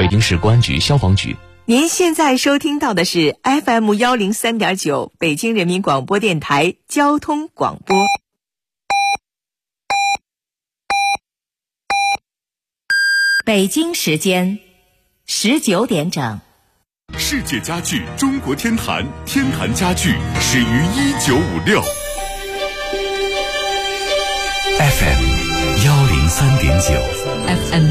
北京市公安局消防局。 您现在收听到的是 FM103.9 北京人民广播电台交通广播。北京时间19点整。 世界家具中国天坛，天坛家具始于1956。 FM 103.9 FM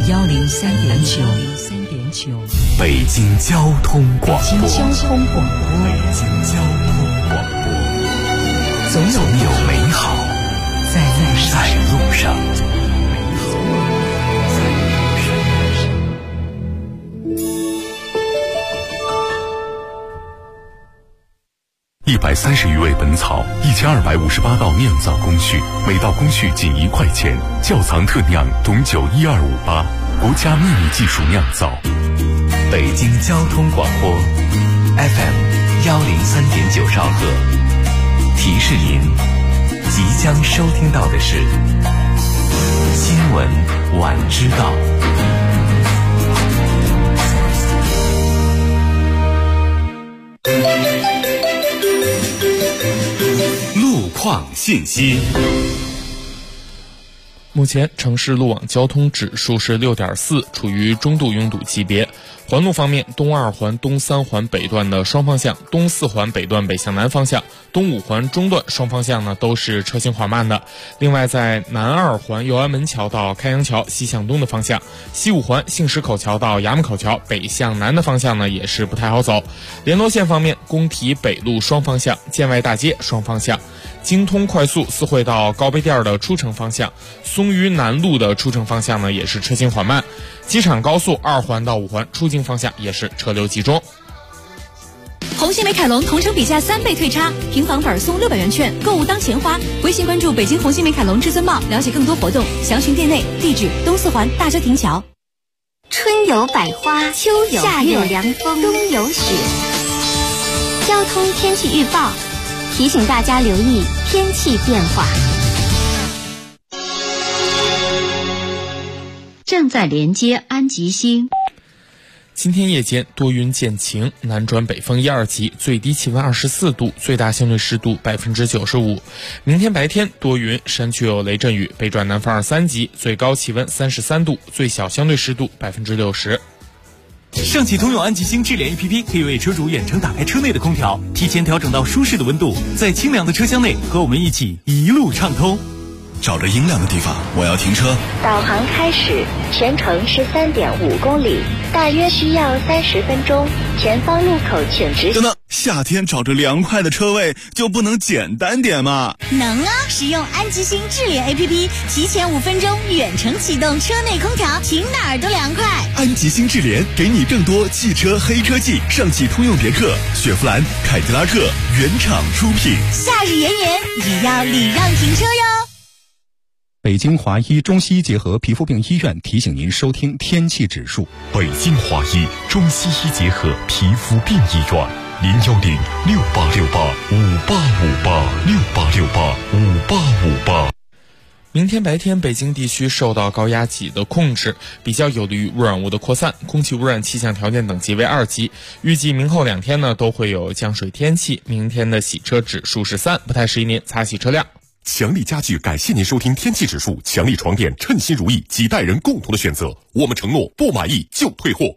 103.9 北京交通广播。 北京交通广播。 总有美好在路上。130余味本草，1258道酿造工序，每道工序仅1块钱。窖藏特酿董酒12588，国家秘密技术酿造。北京交通广播 FM 103.9兆赫。提示您，即将收听到的是新闻晚知道。路况信息。 目前城市路网交通指数是 6.4， 处于中度拥堵级别。环路方面，东2环、东3环北段的双方向，东4环北段北向南方向，东5环中段双方向呢都是车行缓慢的。另外，在南2环右安门桥到开阳桥西向东的方向，西5环杏石口桥到衙门口桥北向南的方向呢也是不太好走。联络线方面，工体北路双方向，建外大街双方向，京通快速四惠到高碑店的出城方向，松榆南路的出城方向呢也是车行缓慢。机场高速2环到5环出境方向也是车流集中。 红星美凯龙同城比价3倍退差，平房本送600元券，购物当钱花。微信关注北京红星美凯龙至尊茂，了解更多活动，详询店内。地址东4环大遮亭桥。 春有百花，秋有夏有凉风，冬有雪。交通天气预报提醒大家留意天气变化。 正在连接安吉星。 今天夜间多云见晴，南转北风1、2级，最低气温24度，最大相对湿度95%。明天白天多云，山区有雷阵雨，北转南风2、3级，最高气温33度，最小相对湿度60%。 上汽通用安吉星智联 APP 可以为车主远程打开车内的空调，提前调整到舒适的温度，在清凉的车厢内和我们一起一路畅通。 找着阴凉的地方，我要停车。 导航开始，全程13.5公里，大约需要30分钟。前方路口请直行。 等等，夏天找着凉快的车位就不能简单点吗？ 能啊！使用安吉星智联 APP， 提前5分钟远程启动车内空调，停哪儿都凉快。 安吉星智联给你更多汽车黑科技，上汽通用别克、雪佛兰、凯迪拉克原厂出品。 夏日炎炎，也要礼让停车哟。 北京华医中西医结合皮肤病医院提醒您收听天气指数。 北京华医中西医结合皮肤病医院，0106868585858，6885858。 明天白天，北京地区受到高压脊的控制，比较有利于污染物的扩散，空气污染气象条件等级为2级。预计明后2天呢都会有降水天气。明天的洗车指数是3，不太适宜您擦洗车辆。 强力家具感谢您收听天气指数，强力床垫称心如意，几代人共同的选择，我们承诺不满意就退货。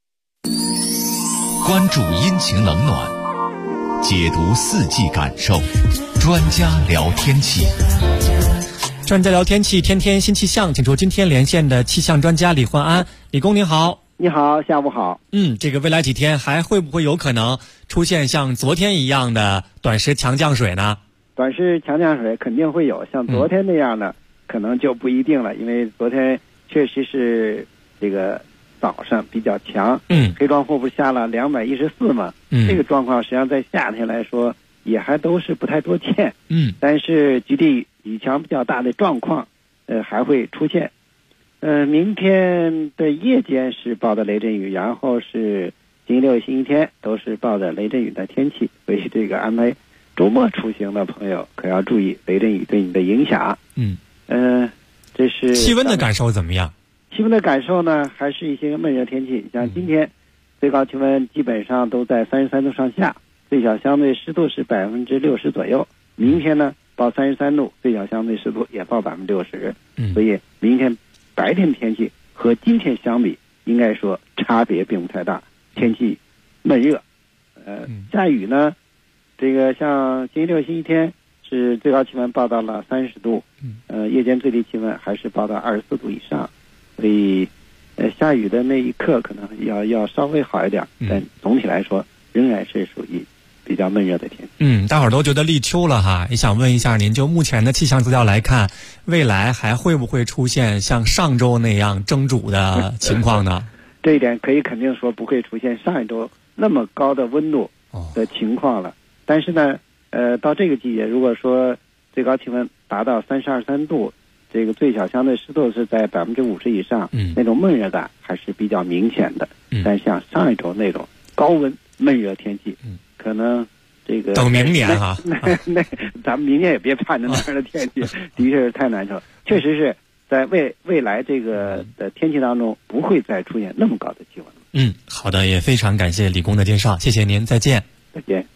关注阴晴冷暖，解读四季感受，专家聊天气。 专家聊天气，天天新气象，请出今天连线的气象专家李焕安。李工您好。 你好，下午好。 这个未来几天还会不会有可能出现像昨天一样的短时强降水呢？ 短时强降水肯定会有，像昨天那样的可能就不一定了，因为昨天确实是这个早上比较强，黑庄户部下了214嘛，这个状况实际上在夏天来说也还都是不太多见，但是局地雨强比较大的状况还会出现。明天的夜间是报的雷阵雨，然后是星期六、星期天都是报的雷阵雨的天气，所以这个安排周末出行的朋友可要注意雷阵雨对你的影响。 这是气温的感受怎么样？ 气温的感受呢，还是一些闷热天气。像今天最高气温基本上都在33度上下，最小相对湿度是60%左右。明天呢报33度，最小相对湿度也报60%。所以明天白天天气和今天相比，应该说差别并不太大，天气闷热。下雨呢，这个像星期六、星期天是最高气温报到了30度，夜间最低气温还是报到24度以上，所以下雨的那一刻可能要稍微好一点，但总体来说仍然是属于比较闷热的天气。 大伙儿都觉得立秋了哈，也想问一下您，就目前的气象资料来看，未来还会不会出现像上周那样蒸煮的情况呢？ 这一点可以肯定说不会出现上一周那么高的温度的情况了。但是呢，到这个季节，如果说最高气温达到32、3度，这个最小相对湿度是在50%以上，那种闷热感还是比较明显的。但像上一周那种高温闷热天气，可能这个等明年哈， 那咱们明年也别盼着那样的天气，的确是太难受。确实是在未来这个的天气当中，不会再出现那么高的气温了。 好的，也非常感谢李工的介绍，谢谢您，再见。 再见。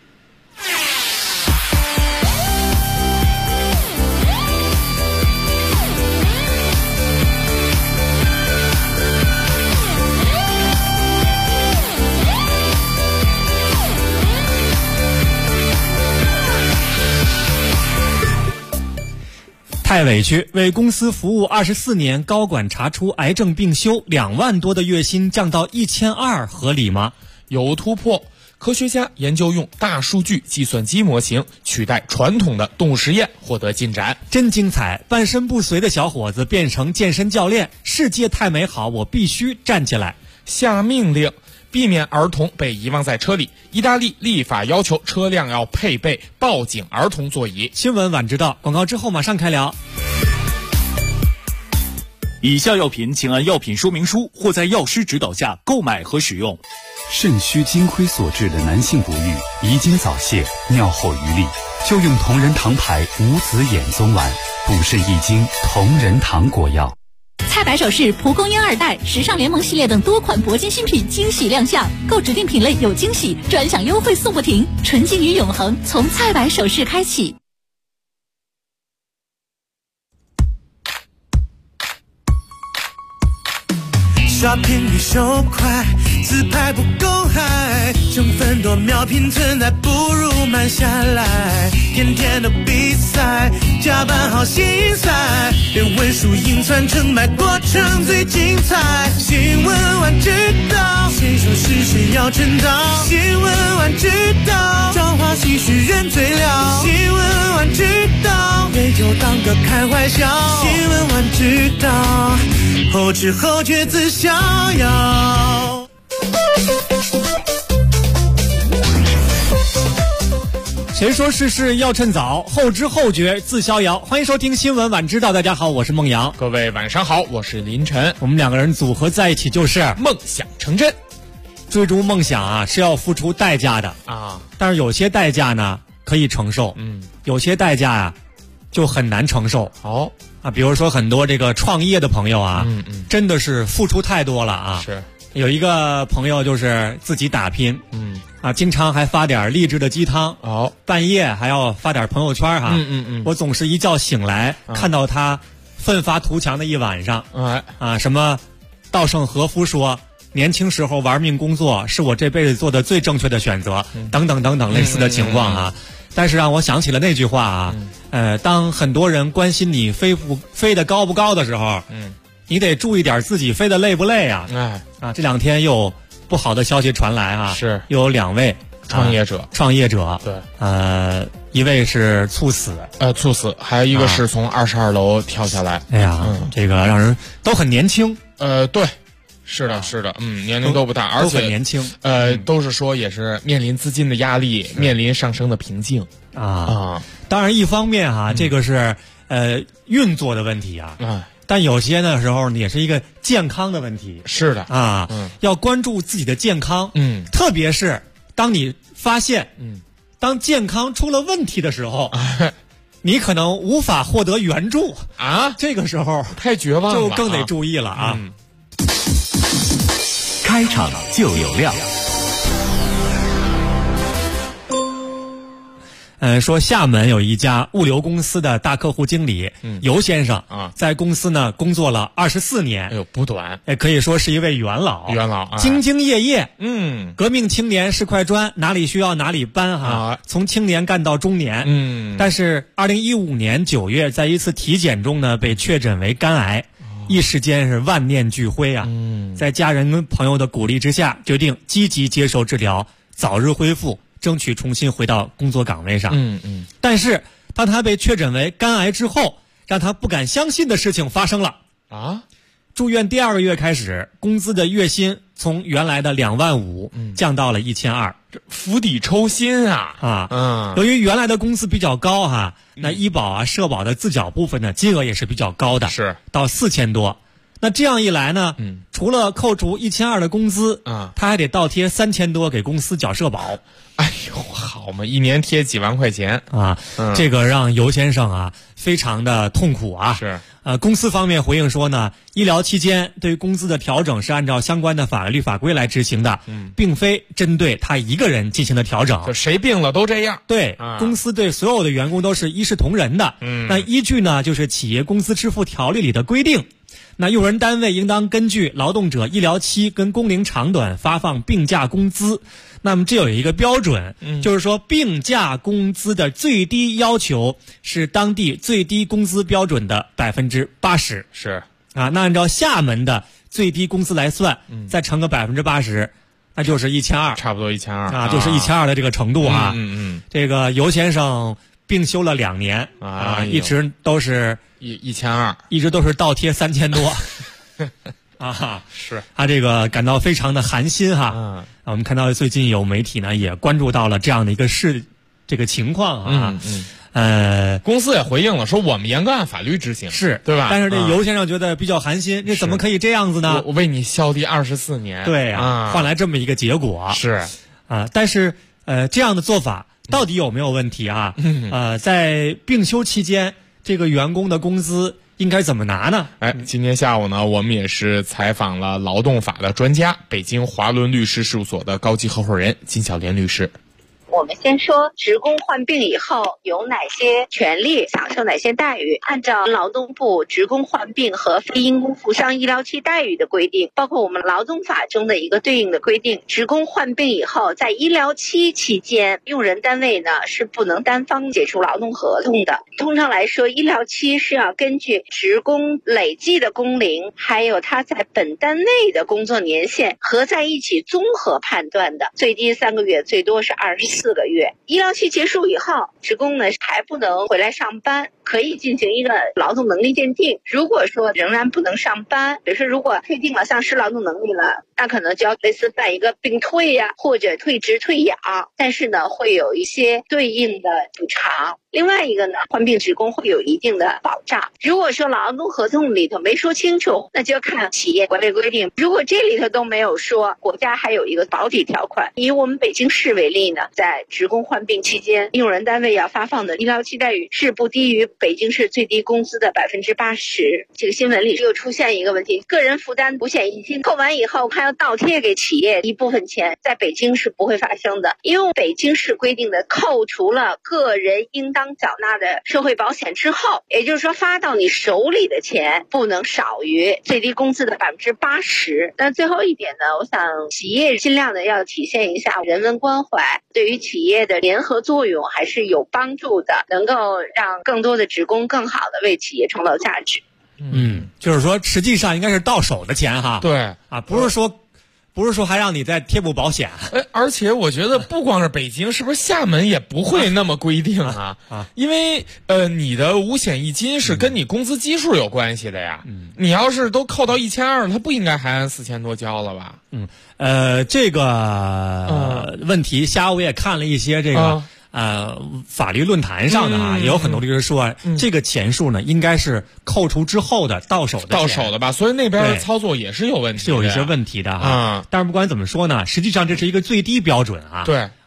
太委屈，为公司服务24年，高管查出癌症病休，2万多的月薪降到1200，合理吗？ 有突破，科学家研究用大数据计算机模型取代传统的动物实验，获得进展。 真精彩！半身不遂的小伙子变成健身教练，世界太美好，我必须站起来。 下命令避免儿童被遗忘在车里。意大利立法要求车辆要配备报警儿童座椅。 新闻晚知道，广告之后马上开聊。 以下药品请按药品说明书或在药师指导下购买和使用。 肾虚金亏所致的男性不育、遗精早泄、尿后余力，就用同仁堂牌无子衍宗丸，补肾益精同仁堂果药。 蔡白首饰、蒲公英2代、时尚联盟系列等多款铂金新品惊喜亮相，购指定品类有惊喜，专享优惠送不停，纯净与永恒从蔡白首饰开启。 刷屏率手快，自拍不够嗨，成分多秒拼存在，不如慢下来。天天的比赛，加班好心塞，连文书印传成败，过程最精彩。新闻晚知道，谁说是谁要称道？新闻晚知道，朝花夕拾人最了。新闻晚知道，没就当个开怀笑。新闻晚知道，后知后觉自逍遥。 谁说事事要趁早，后知后觉自逍遥。欢迎收听新闻晚知道，大家好，我是孟阳。 各位晚上好，我是林晨。 我们2个人组合在一起就是梦想成真。 追逐梦想啊，是要付出代价的啊。但是有些代价呢可以承受，有些代价啊就很难承受。比如说很多这个创业的朋友啊，真的是付出太多了啊。 是。 有一个朋友就是自己打拼，经常还发点励志的鸡汤，半夜还要发点朋友圈哈。我总是一觉醒来，看到他奋发图强的一晚上，什么稻盛和夫说，年轻时候玩命工作是我这辈子做的最正确的选择，等等等等类似的情况啊。但是让我想起了那句话啊，当很多人关心你飞得高不高的时候，你得注意点自己飞得累不累啊。这2天又不好的消息传来啊， 是又有2位创业者， 对，一位是猝死， 还有一个是从22楼跳下来。 哎呀，这个让人都很年轻， 对。是的，年龄都不大，而且很年轻， 都是说也是面临资金的压力，面临上升的瓶颈啊。 当然，一方面这个是运作的问题啊，但有些的时候也是一个健康的问题。 是的啊，要关注自己的健康，特别是当你发现，当健康出了问题的时候， 你可能无法获得援助啊。 这个时候太绝望了， 就更得注意了啊。 开场就有料。 说厦门有一家物流公司的大客户经理尤先生啊， 在公司呢工作了24年， 哎呦不短， 可以说是一位元老，兢兢业业，革命青年是块砖，哪里需要哪里搬哈，从青年干到中年，但是2015年9月，在一次体检中呢，被确诊为肝癌，一时间是万念俱灰啊，在家人跟朋友的鼓励之下，决定积极接受治疗，早日恢复。争取重新回到工作岗位上。但是当他被确诊为肝癌之后，让他不敢相信的事情发生了啊！住院第2个月开始，工资的月薪从原来的2万5降到了1200， 釜底抽薪啊！ 由于原来的工资比较高哈，那医保啊、社保的自缴部分呢，金额也是比较高的， 是到4000多。那这样一来呢，除了扣除1200的工资他还得倒贴3000多给公司缴社保。 哎呦，好嘛，一年贴几万块钱啊！这个让尤先生啊非常的痛苦啊。 是， 公司方面回应说呢，医疗期间对工资的调整是按照相关的法律法规来执行的，并非针对他一个人进行的调整。 就谁病了都这样。 对，公司对所有的员工都是一视同仁的。那依据呢，就是企业工资支付条例里的规定。那用人单位应当根据劳动者医疗期跟工龄长短发放病假工资。那么这有一个标准，就是说病假工资的最低要求是当地最低工资标准的80%。 是啊，那按照厦门的最低工资来算，再乘个80%，那就是1200， 差不多1200 啊，就是1200的这个程度啊。这个尤先生病休了2年啊，一直都是 1200， 一直都是倒贴3000多。啊， 是他这个感到非常的寒心哈。我们看到最近有媒体呢也关注到了这样的一个这个情况啊。 公司也回应了，说我们严格按法律执行， 是对吧？ 但是这尤先生觉得比较寒心，这怎么可以这样子呢？ 我为你效力24年， 对啊，换来这么一个结果是啊。但是这样的做法到底有没有问题啊？在病休期间，这个员工的工资应该怎么拿呢？ 今天下午呢，我们也是采访了劳动法的专家，北京华伦律师事务所的高级合伙人金小莲律师。 我们先说职工患病以后有哪些权利，享受哪些待遇。按照劳动部职工患病和非因公负伤医疗期待遇的规定，包括我们劳动法中的一个对应的规定，职工患病以后在医疗期期间，用人单位呢是不能单方解除劳动合同的。通常来说，医疗期是要根据职工累计的工龄，还有他在本单位的工作年限合在一起综合判断的，最低3个月，最多是24个月。医疗期结束以后，职工呢还不能回来上班，可以进行一个劳动能力鉴定。如果说仍然不能上班，比如说如果确定了丧失劳动能力了，那可能就要类似办一个病退呀，或者退职退养，但是呢会有一些对应的补偿。另外一个呢，患病职工会有一定的保障。如果说劳动合同里头没说清楚，那就要看企业管理规定。如果这里头都没有说，国家还有一个保底条款。以我们北京市为例呢，在职工患病期间，用人单位要发放的医疗期待遇是不低于北京市最低工资的80%。这个新闻里又出现一个问题，个人负担五险一金扣完以后还要倒贴给企业一部分钱，在北京是不会发生的。因为北京市规定的扣除了个人应当缴纳的社会保险之后，也就是说发到你手里的钱不能少于最低工资的80%。那最后一点呢，我想企业尽量的要体现一下人文关怀，对于企业的联合作用还是有帮助的，能够让更多的职工更好的为企业创造价值。 就是说实际上应该是到手的钱哈。 对啊，不是说还让你再贴补保险。 而且我觉得不光是北京，是不是厦门也不会那么规定啊？因为你的五险一金是跟你工资基数有关系的呀。你要是都扣到1200，他不应该还按4000多交了吧？ 这个问题下午我也看了一些这个法律论坛上的也有很多律师说这个钱数呢应该是扣除之后的到手的吧，所以那边的操作也是有问题的， 是有一些问题的哈。但是不管怎么说呢，实际上这是一个最低标准啊。 对，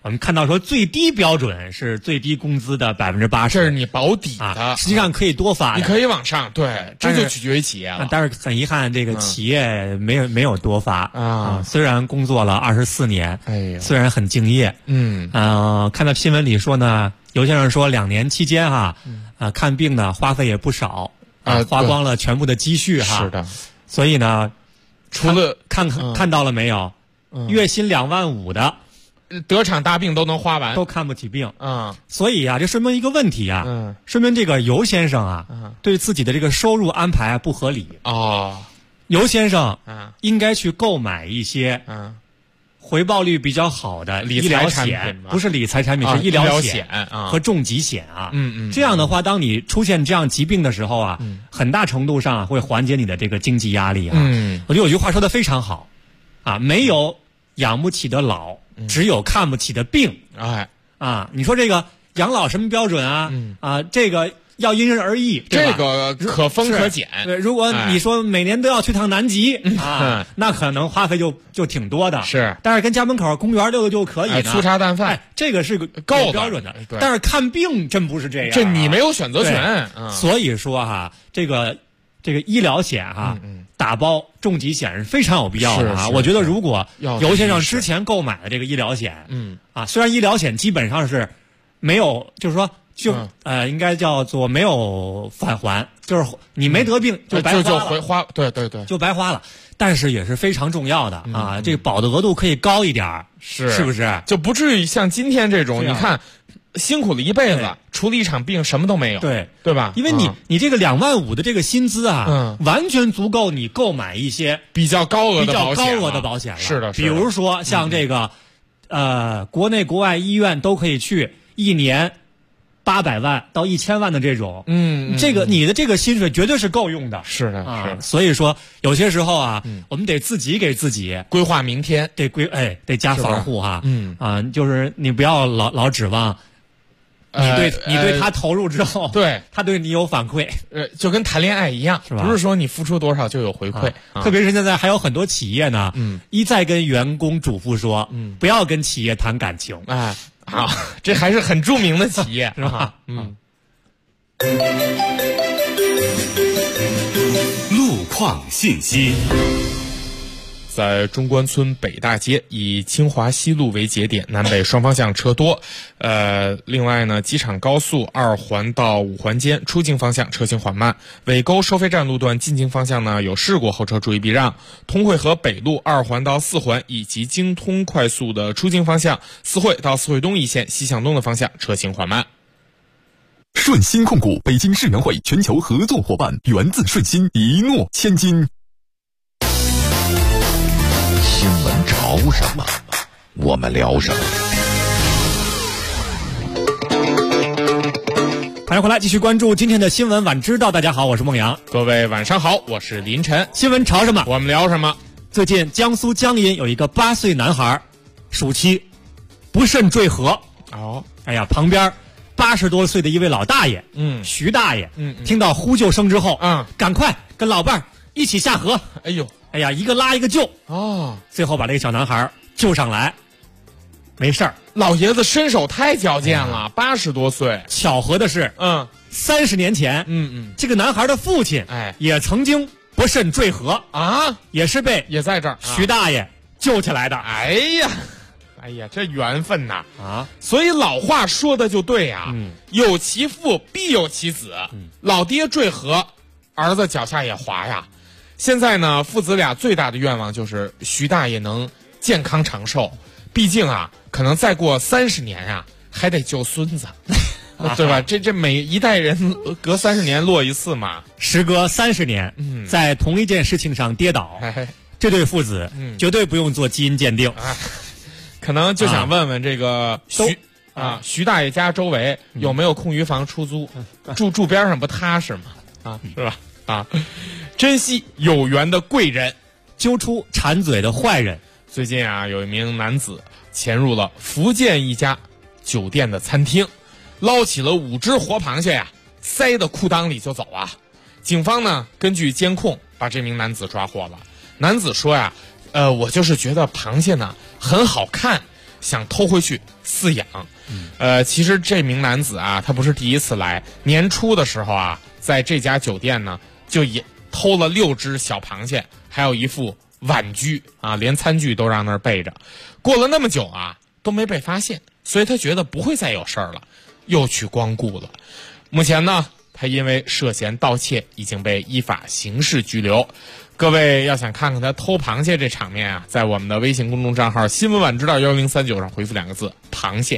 我们看到说最低标准是最低工资的80%， 这是你保底的， 实际上可以多发， 你可以往上，对，这就取决于企业了。 但是很遗憾，这个企业没有多发虽然工作了24年，虽然很敬业，看到新闻里说呢，尤先生说2年期间看病呢花费也不少花光了全部的积蓄是的， 所以呢， 除了看到了没有？月薪2万5的， 得场大病都能花完， 都看不起病所以这说明一个问题说明这个尤先生对自己的这个收入安排不合理尤先生应该去购买一些回报率比较好的医疗险，不是理财产品，是医疗险和重疾险这样的话，当你出现这样疾病的时候很大程度上会缓解你的这个经济压力我觉得有句话说的非常好没有养不起的老，只有看不起的病。你说这个养老什么标准这个要因人而异， 这个可封可减。 对，如果你说每年都要去趟南极那可能花费就挺多的。 是， 但是跟家门口公园溜溜就可以粗茶淡饭， 这个是够标准的。但是看病真不是这样， 这你没有选择权。 所以说这个医疗险打包重疾险是非常有必要的我觉得如果尤先生之前购买的这个医疗险虽然医疗险基本上是没有，就是说应该叫做没有返还，就是你没得病就白花了， 对， 就白花了。但是也是非常重要的这个保的额度可以高一点，是不是？ 就不至于像今天这种，你看辛苦了一辈子，除了一场病什么都没有，对吧？ 因为你这个2万5的这个薪资完全足够你购买一些比较高额的保险了。 是的， 比如说像这个国内国外医院都可以去，1年800万到1000万的这种，这个你的这个薪水绝对是够用的。 是的， 所以说有些时候我们得自己给自己规划明天， 得加防护就是你不要老指望。你对他投入之后，他对你有反馈， 就跟谈恋爱一样， 是吧？ 不是说你付出多少就有回馈。 特别是现在还有很多企业呢，一再跟员工嘱咐说，不要跟企业谈感情。 这还是很著名的企业，是吧？ 路况信息。 在中关村北大街以清华西路为节点，南北双方向车多。另外呢，机场高速2环到5环间出境方向车行缓慢。尾沟收费站路段进京方向呢有事故，后车注意避让。通惠河北路2环到4环以及京通快速的出京方向，四惠到四惠东一线西向东的方向车行缓慢。 顺鑫控股北京世园会全球合作伙伴，源自顺鑫，一诺千金。 新闻潮什么，我们聊什么。 欢迎回来，继续关注今天的新闻晚知道。大家好，我是孟阳。 各位晚上好，我是林晨。 新闻潮什么， 我们聊什么。 最近江苏江阴有一个8岁男孩暑期不慎坠河。旁边80多岁的一位老大爷，徐大爷，听到呼救声之后，赶快跟老伴儿一起下河。一个拉一个救最后把这个小男孩救上来，没事儿。 老爷子身手太矫健了，80多岁。 巧合的是，30年前，这个男孩的父亲，也曾经不慎坠河也是被在这儿徐大爷救起来的。 哎呀，这缘分呐所以老话说的就对呀，有其父必有其子。老爹坠河，儿子脚下也滑呀。现在呢，父子俩最大的愿望就是徐大爷能健康长寿，毕竟可能再过30年还得救孙子，对吧？这每一代人隔30年落一次嘛。 时隔30年，在同一件事情上跌倒，这对父子绝对不用做基因鉴定。 可能就想问问这个徐大爷家周围有没有空余房出租？住边上不踏实吗？是吧？珍惜有缘的贵人， 揪出馋嘴的坏人。 最近有一名男子潜入了福建一家酒店的餐厅，捞起了5只活螃蟹塞到裤裆里就走警方呢根据监控把这名男子抓获了。男子说我就是觉得螃蟹呢很好看， 想偷回去饲养。其实这名男子啊，他不是第一次来，年初的时候啊，在这家酒店呢，就也偷了6只小螃蟹，还有一副碗具啊，连餐具都让那儿备着。过了那么久啊，都没被发现，所以他觉得不会再有事儿了，又去光顾了。目前呢，他因为涉嫌盗窃已经被依法刑事拘留。各位要想看看他偷螃蟹这场面啊，在我们的微信公众账号新闻晚知道1039上回复2个字螃蟹，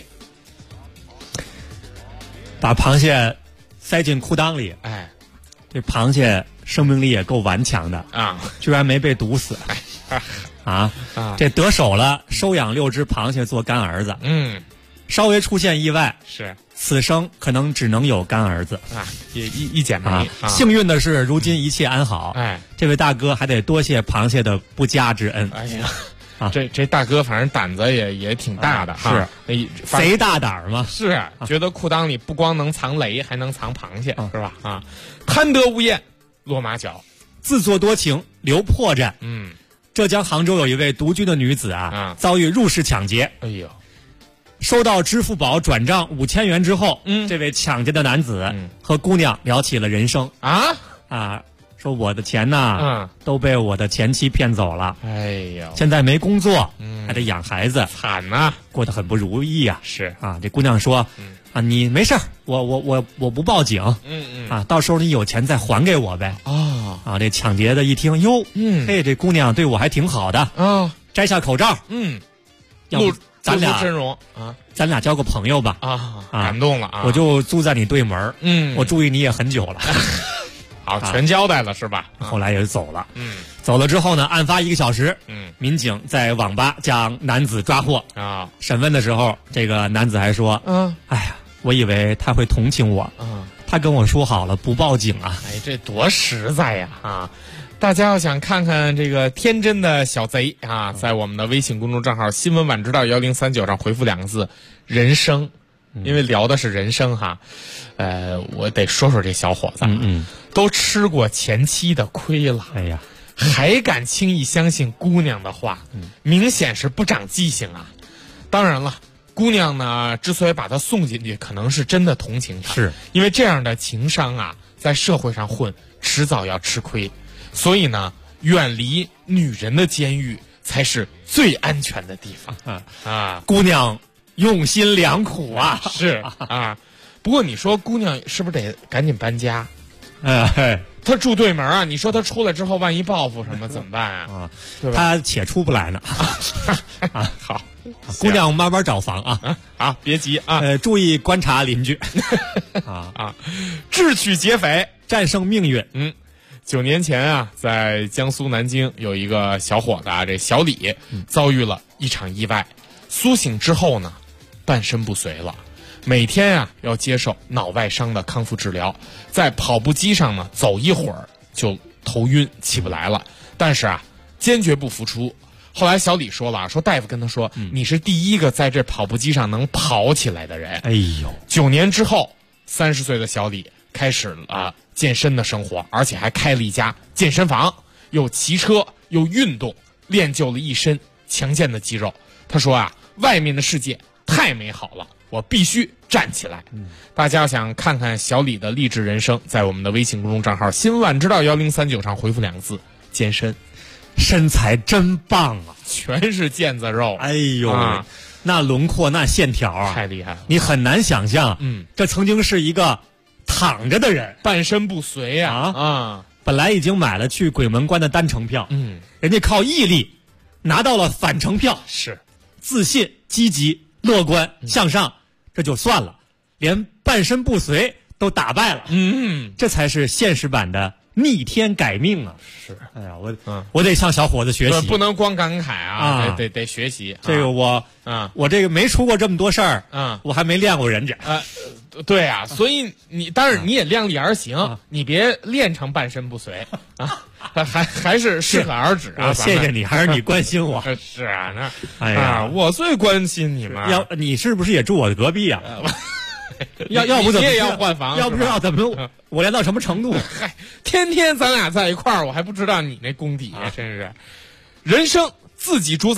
把螃蟹塞进裤裆里。 哎， 这螃蟹生命力也够顽强的啊， 居然没被毒死。这得手了，收养6只螃蟹做干儿子。稍微出现意外， 是此生可能只能有干儿子啊，也一剪梅。 幸运的是，如今一切安好。 哎， 这位大哥还得多谢螃蟹的不加之恩。 哎呀，这大哥反正胆子也挺大的哈， 贼大胆儿嘛。 是，觉得裤裆里不光能藏雷，还能藏螃蟹，是吧？啊，贪得无厌，落马脚， 自作多情，留破绽。浙江杭州有一位独居的女子啊，遭遇入室抢劫。 哎呦！ 收到支付宝转账5000元之后，这位抢劫的男子和姑娘聊起了人生说我的钱呢，都被我的前妻骗走了。 哎呦， 现在没工作，还得养孩子， 惨呐， 过得很不如意啊。 是啊，这姑娘说，你没事儿，我不报警，到时候你有钱再还给我呗。这抢劫的一听，哟，嘿，这姑娘对我还挺好的啊，摘下口罩，要不咱俩真容啊， 咱俩交个朋友吧。 感动了啊！ 我就租在你对门，我注意你也很久了。 好，全交代了是吧？ 后来也走了。走了之后呢，案发1个小时，民警在网吧将男子抓获啊。审问的时候，这个男子还说，哎呀，我以为他会同情我，他跟我说好了不报警啊。 哎，这多实在呀啊！大家要想看看这个天真的小贼啊，在我们的微信公众账号新闻晚知道1039上回复2个字人生，因为聊的是人生哈。我得说说这小伙子，都吃过前妻的亏了， 哎呀， 还敢轻易相信姑娘的话，明显是不长记性啊。当然了，姑娘呢之所以把他送进去，可能是真的同情他， 是因为这样的情商啊，在社会上混，迟早要吃亏。所以呢，远离女人的监狱才是最安全的地方姑娘用心良苦啊， 是啊。不过你说姑娘是不是得赶紧搬家？她住对门啊，你说她出来之后万一报复什么怎么办啊？对吧？ 她且出不来呢。 好， 姑娘慢慢找房啊，别急啊， 注意观察邻居智取劫匪， 战胜命运。 9年前啊，在江苏南京有一个小伙子啊，这小李遭遇了一场意外，苏醒之后呢，半身不遂了，每天啊要接受脑外伤的康复治疗，在跑步机上呢走一会儿就头晕起不来了，但是啊坚决不服输。后来小李说了，说大夫跟他说，你是第一个在这跑步机上能跑起来的人。 哎呦 ，9年之后，30岁的小李开始了健身的生活，而且还开了一家健身房，又骑车又运动，练就了一身强健的肌肉。他说啊，外面的世界太美好了，我必须站起来。大家想看看小李的励志人生，在我们的微信公众账号新闻晚知道1039上回复2个字健身。 身材真棒啊， 全是腱子肉。 哎呦，那轮廓那线条啊， 太厉害了， 你很难想象，这曾经是一个躺着的人， 半身不遂啊， 本来已经买了去鬼门关的单程票，人家靠毅力拿到了返程票， 是自信、积极、乐观、向上，这就算了，连半身不遂都打败了，这才是现实版的逆天改命啊！ 是， 哎呀，我得向小伙子学习， 不能光感慨啊，得学习。 这个我这个没出过这么多事儿，我还没练过人家。 对啊，所以当然你也量力而行，你别练成半身不遂啊，还是适可而止啊。 谢谢你，还是你关心我。 是啊，那哎呀， 我最关心你们。 你是不是也住我的隔壁啊？要不怎么你也要换房？ 要不知道怎么我练到什么程度？ 嗨，天天咱俩在一块儿，我还不知道你那功底，真是。人生自己主宰，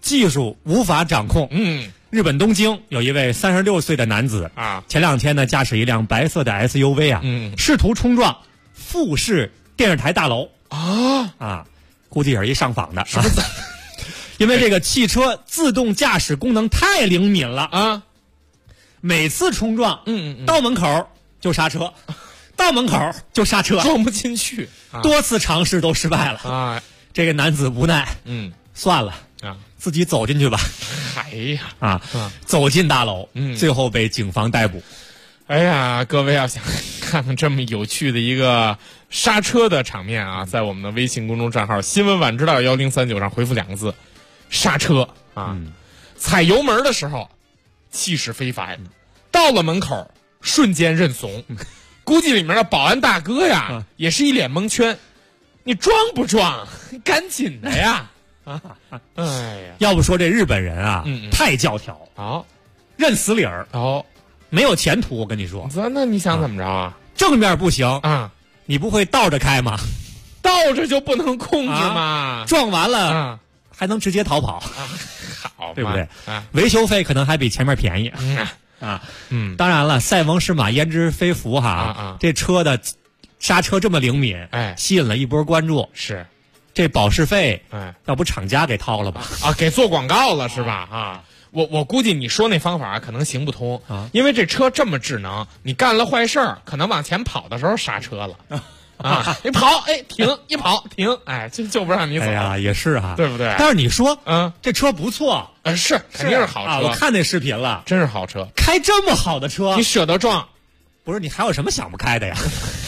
技术无法掌控。日本东京有一位36岁的男子啊，前2天呢驾驶一辆白色的 SUV 啊，试图冲撞富士电视台大楼啊，估计也是一上访的，是不是？因为这个汽车自动驾驶功能太灵敏了啊，每次冲撞，到门口就刹车，到门口就刹车， 撞不进去， 多次尝试都失败了啊。这个男子无奈，算了啊，自己走进去吧。 哎呀走进大楼，最后被警方逮捕。 哎呀，各位要想看看这么有趣的一个刹车的场面啊，在我们的微信公众账号新闻晚知道1039上回复2个字刹车啊，踩油门的时候气势非凡，到了门口瞬间认怂，估计里面的保安大哥呀也是一脸蒙圈，你撞不撞？赶紧的呀！哎呀， 要不说这日本人啊，太教条，认死理儿，没有前途。我跟你说， 那你想怎么着啊？ 正面不行啊，你不会倒着开吗？ 倒着就不能控制吗？ 撞完了还能直接逃跑， 好， 对不对？维修费可能还比前面便宜当然了，塞翁失马焉知非福哈，这车的刹车这么灵敏，吸引了一波关注。 是， 这保时费，要不厂家给掏了吧？ 给做广告了是吧？我估计你说那方法可能行不通因为这车这么智能，你干了坏事儿，可能往前跑的时候刹车了你跑，停，一跑停，就不让你走。 哎呀，也是哈， 对不对？ 但是你说，这车不错， 是肯定是好车。 我看那视频了， 真是好车， 开这么好的车， 你舍得撞？ 不是，你还有什么想不开的呀？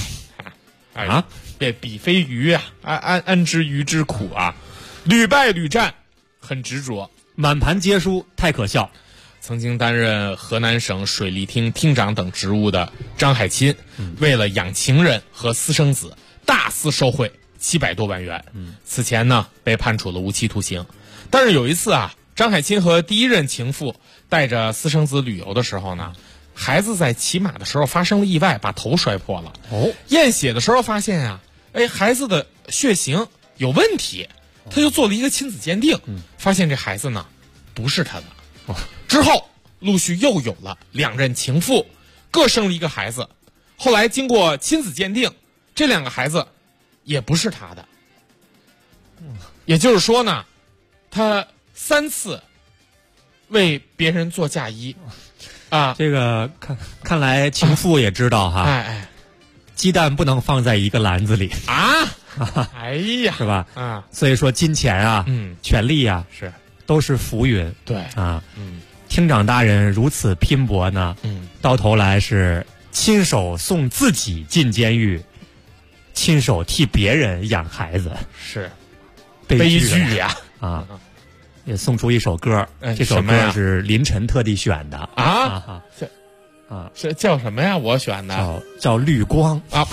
别彼非鱼啊，安知鱼之苦啊！屡败屡战，很执着， 满盘皆输，太可笑。 曾经担任河南省水利厅厅长等职务的张海钦，为了养情人和私生子，大肆受贿700多万元。此前呢，被判处了无期徒刑。但是有一次啊，张海钦和第一任情妇带着私生子旅游的时候呢，孩子在骑马的时候发生了意外，把头摔破了。验血的时候发现啊，孩子的血型有问题，他就做了一个亲子鉴定，发现这孩子呢不是他的。之后陆续又有了2任情妇，各生了一个孩子。后来经过亲子鉴定，这2个孩子也不是他的。也就是说呢，他3次为别人做嫁衣啊。 这个看来情妇也知道哈，鸡蛋不能放在一个篮子里啊。哎呀， 是吧？所以说金钱啊，权力啊， 是都是浮云。 对啊，厅长大人如此拼搏呢，到头来是亲手送自己进监狱，亲手替别人养孩子， 是悲剧呀！ 也送出一首歌，这首歌是林晨特地选的这叫什么呀？我选的叫绿光啊。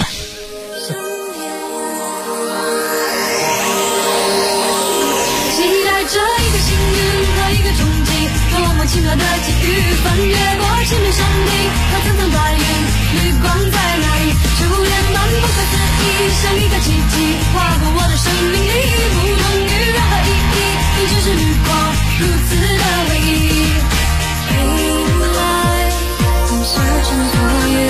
这一个幸运和一个冲击，多么奇妙的际遇，翻越过千面山顶和层层白云，绿光在哪里？初恋般不可思议，像一个奇迹，划过我的生命里，不同于任何意义，你只是绿光，如此的唯一。Baby light, I'm searching for you,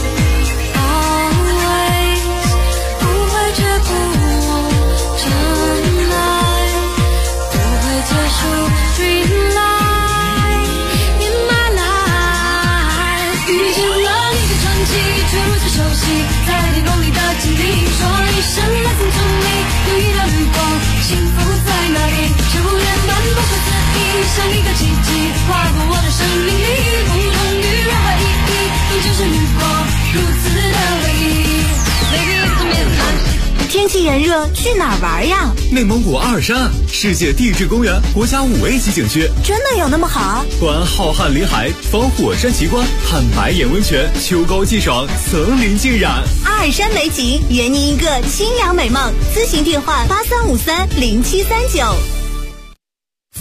always 不会却不我真爱。结束 dream life in my life， 遇见了你的传奇，却如此熟悉，在天空里的经历，说一声 listen to me， 有一道绿光，幸福在哪里？初恋般不可思议，像一个奇迹，划过我的生命里，不同于任何意义，你就是绿光，如此的唯一。Baby it's midnight。 天气炎热，去哪儿玩呀？ 内蒙古阿尔山，世界地质公园国家5A级景区， 真的有那么好？ 观浩瀚林海，访火山奇观，看白眼温泉，秋高气爽，层林尽染。 阿尔山美景，圆你一个清凉美梦。咨询电话：83530739。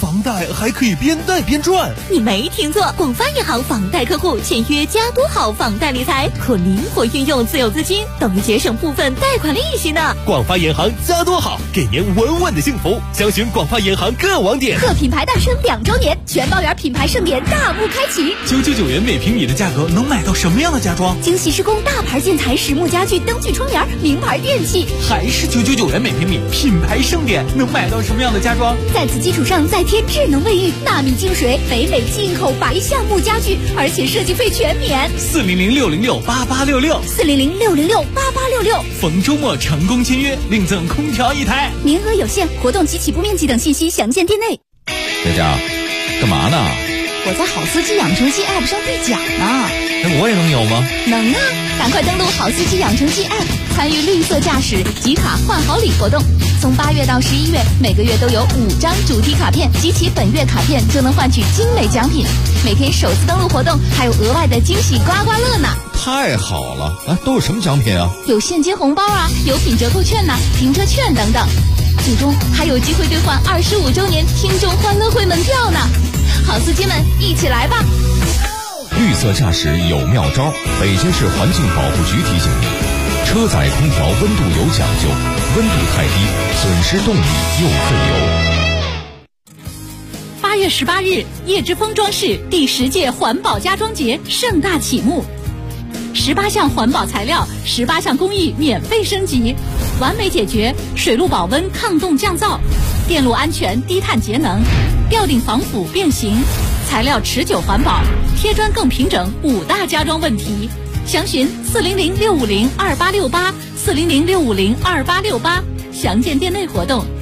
房贷还可以边贷边赚。 你没听错，广发银行房贷客户签约加多好房贷理财，可灵活运用自有资金，等于节省部分贷款利息呢。 广发银行加多好，给您稳稳的幸福。详询广发银行各网点。 贺品牌诞生2周年，全包圆品牌盛典大幕开启。 999元每平米的价格能买到什么样的家装？ 精细施工大牌建材、实木家具、灯具窗帘、名牌电器。 还是999元每平米，品牌盛典能买到什么样的家装？ 在此基础上再添智能卫浴、纳米净水、北美进口白橡木家具，而且设计费全免。 400-606-8866 400-606-8866， 逢周末成功签约，另赠空调1台， 名额有限，活动及起步面积等信息详见店内。 佳佳，干嘛呢？ 我在好司机养成记 App 上兑奖呢。 那我也能有吗？ 能啊！赶快登录好司机养成记 App， 参与绿色驾驶集卡换好礼活动。从8月到11月，每个月都有5张主题卡片，集齐本月卡片就能换取精美奖品。每天首次登录活动还有额外的惊喜刮刮乐呢！ 太好了！啊，都有什么奖品啊？ 有现金红包啊，有品折扣券呐、停车券等等。最终还有机会兑换25周年听众欢乐会门票呢！好司机们，一起来吧！ 绿色驾驶有妙招，北京市环境保护局提醒您：车载空调温度有讲究，温度太低，损失动力又费油。 8月18日，叶之峰装饰第10届环保家装节盛大启幕，18项环保材料、18项工艺免费升级，完美解决水路保温、抗冻降噪、电路安全、低碳节能、吊顶防腐变形、材料持久环保、贴砖更平整5大家装问题。详询400-650-2868 400-650-2868，详见店内活动。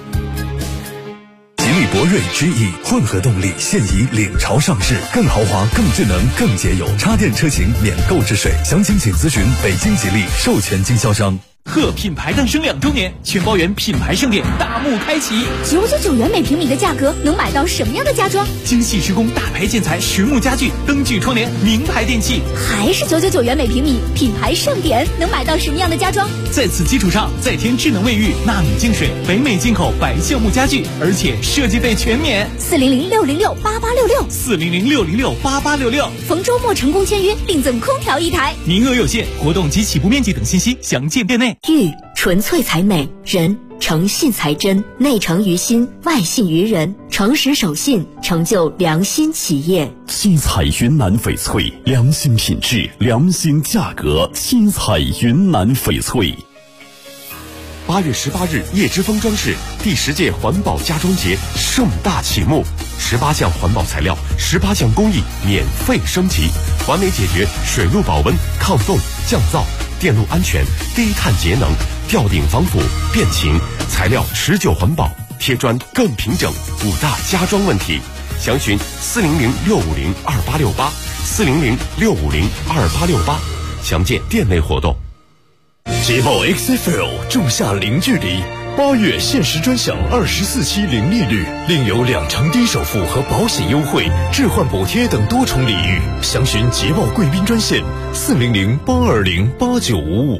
吉利博瑞 GE 混合动力现已领潮上市，更豪华、更智能、更节油，插电车型免购置税。详情请咨询北京吉利授权经销商。 贺品牌诞生2周年，全包圆品牌盛典大幕开启。 999元每平米的价格能买到什么样的家装？ 精细施工大牌建材、实木家具、灯具窗帘、名牌电器。 还是999元每平米，品牌盛典能买到什么样的家装？ 在此基础上再添智能卫浴、纳米净水、北美进口白橡木家具，而且设计费全免。 400-606-8866 400-606-8866， 逢周末成功签约，另赠空调1台， 名额有限，活动及起步面积等信息详见店内。 玉纯粹才美，人诚信才真，内诚于心，外信于人，诚实守信，成就良心企业。 七彩云南翡翠，良心品质，良心价格。七彩云南翡翠。 8月18日，叶之峰装饰第10届环保家装节盛大启幕，18项环保材料、18项工艺免费升级，完美解决水路保温、抗冻、降噪、电路安全、低碳节能、吊顶防腐、变形、材料持久环保、贴砖更平整5大家装问题。详询400-650-2868 400-650-2868，详见店内活动。 捷豹 XFL 仲夏零距离，8月限时专享24期零利率，另有2成低首付和保险优惠、置换补贴等多重礼遇。详询捷豹贵宾专线400-820-8955。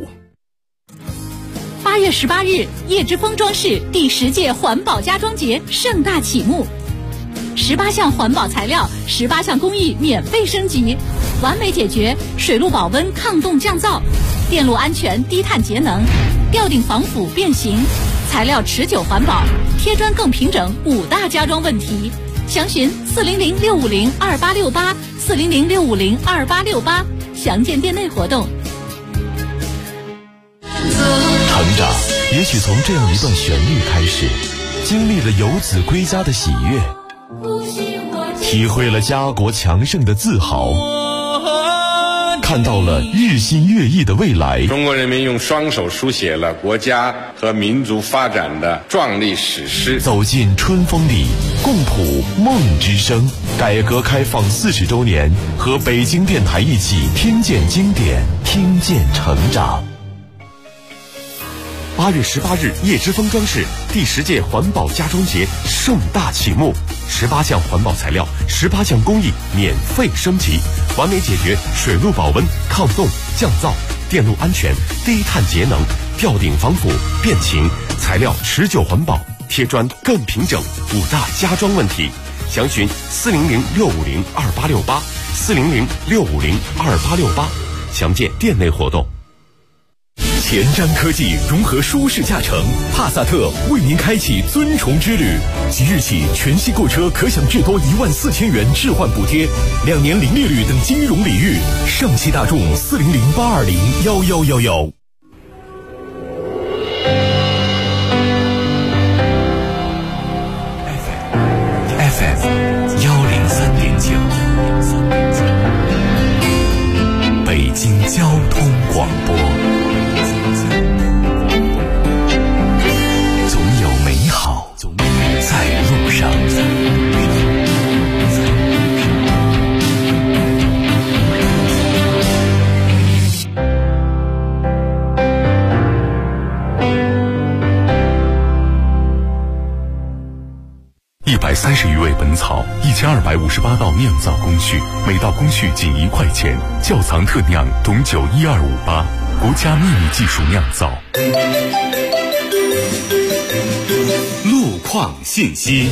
8月18日，叶之峰装饰第10届环保家装节盛大启幕，18项环保材料、18项工艺免费升级，完美解决水路保温、抗冻降噪、电路安全、低碳节能、吊顶防腐变形、材料持久环保、贴砖更平整5大家装问题。详询400-650-2868 400-650-2868，详见店内活动。 成长也许从这样一段旋律开始，经历了游子归家的喜悦，体会了家国强盛的自豪，看到了日新月异的未来。 中国人民用双手书写了国家和民族发展的壮丽史诗。 走进春风里，共谱梦之声。改革开放40周年，和北京电台一起听见经典，听见成长。 8月18日，叶之峰装饰第10届环保家装节盛大启幕，18项环保材料、18项工艺免费升级，完美解决水路保温、抗冻、降噪、电路安全、低碳节能、吊顶防腐、变形、材料持久环保、 贴砖更平整，5大家装问题，详询400-650-2868，400-650-2868，详见店内活动。 前瞻科技融合舒适驾乘，帕萨特为您开启尊崇之旅。即日起，全系购车可享至多14000元置换补贴，2年零利率等金融礼遇。上汽大众400-820-1111。 FM 103.9，北京交通广播。总有美好在路上。130余味本草，1258道酿造工序，每道工序仅1块钱。窖藏特酿董酒12588，国家秘密技术酿造。 路况信息。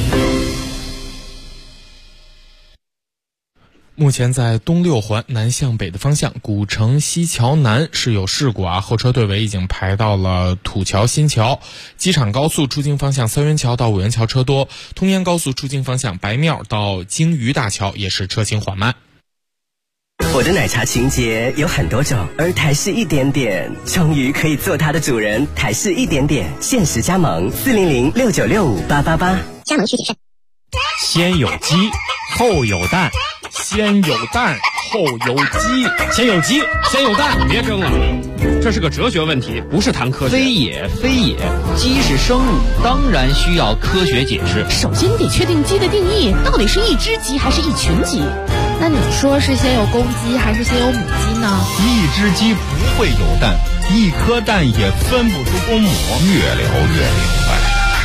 目前在东6环南向北的方向，古城西桥南是有事故啊，后车队尾已经排到了土桥新桥。机场高速出京方向3元桥到5元桥车多，通燕高速出京方向白庙到鲸鱼大桥也是车行缓慢。 我的奶茶情节有很多种，而台式一点点终于可以做它的主人。台式一点点限时加盟，400-6965-888， 加盟需谨慎。 先有鸡，后有蛋。 先有蛋，后有鸡。 先有鸡，先有蛋。 别争了，这是个哲学问题，不是谈科学。 非也，鸡是生物，当然需要科学解释。 首先你得确定鸡的定义，到底是一只鸡还是一群鸡？ 那你说是先有公鸡还是先有母鸡呢？ 一只鸡不会有蛋，一颗蛋也分不出公母。 越聊越明白。